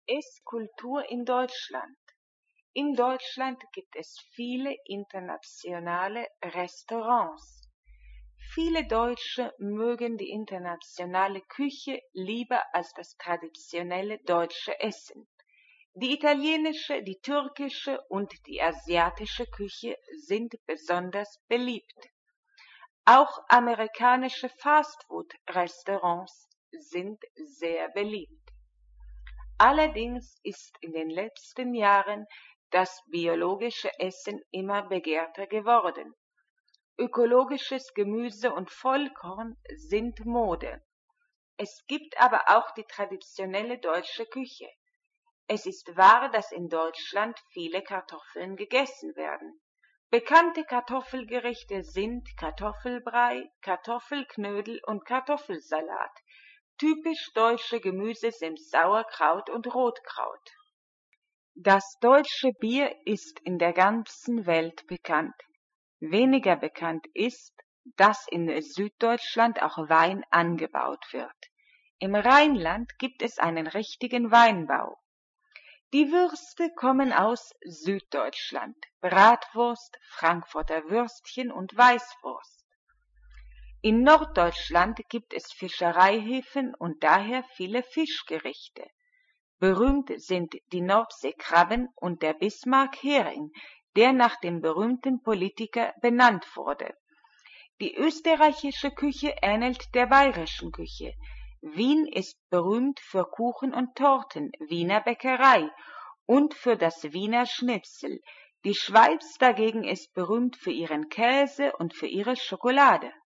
Esskultur in Deutschland. In Deutschland gibt es viele internationale Restaurants. Viele Deutsche mögen die internationale Küche lieber als das traditionelle deutsche Essen. Die italienische, die türkische und die asiatische Küche sind besonders beliebt. Auch amerikanische Fastfood-Restaurants sind sehr beliebt. Allerdings ist in den letzten Jahren das biologische Essen immer begehrter geworden. Ökologisches Gemüse und Vollkorn sind Mode. Es gibt aber auch die traditionelle deutsche Küche. Es ist wahr, dass in Deutschland viele Kartoffeln gegessen werden. Bekannte Kartoffelgerichte sind Kartoffelbrei, Kartoffelknödel und Kartoffelsalat. Typisch deutsche Gemüse sind Sauerkraut und Rotkraut. Das deutsche Bier ist in der ganzen Welt bekannt. Weniger bekannt ist, dass in Süddeutschland auch Wein angebaut wird. Im Rheinland gibt es einen richtigen Weinbau. Die Würste kommen aus Süddeutschland: Bratwurst, Frankfurter Würstchen und Weißwurst. In Norddeutschland gibt es Fischereihäfen und daher viele Fischgerichte. Berühmt sind die Nordseekrabben und der Bismarck-Hering, der nach dem berühmten Politiker benannt wurde. Die österreichische Küche ähnelt der bayerischen Küche. Wien ist berühmt für Kuchen und Torten, Wiener Bäckerei und für das Wiener Schnitzel. Die Schweiz dagegen ist berühmt für ihren Käse und für ihre Schokolade.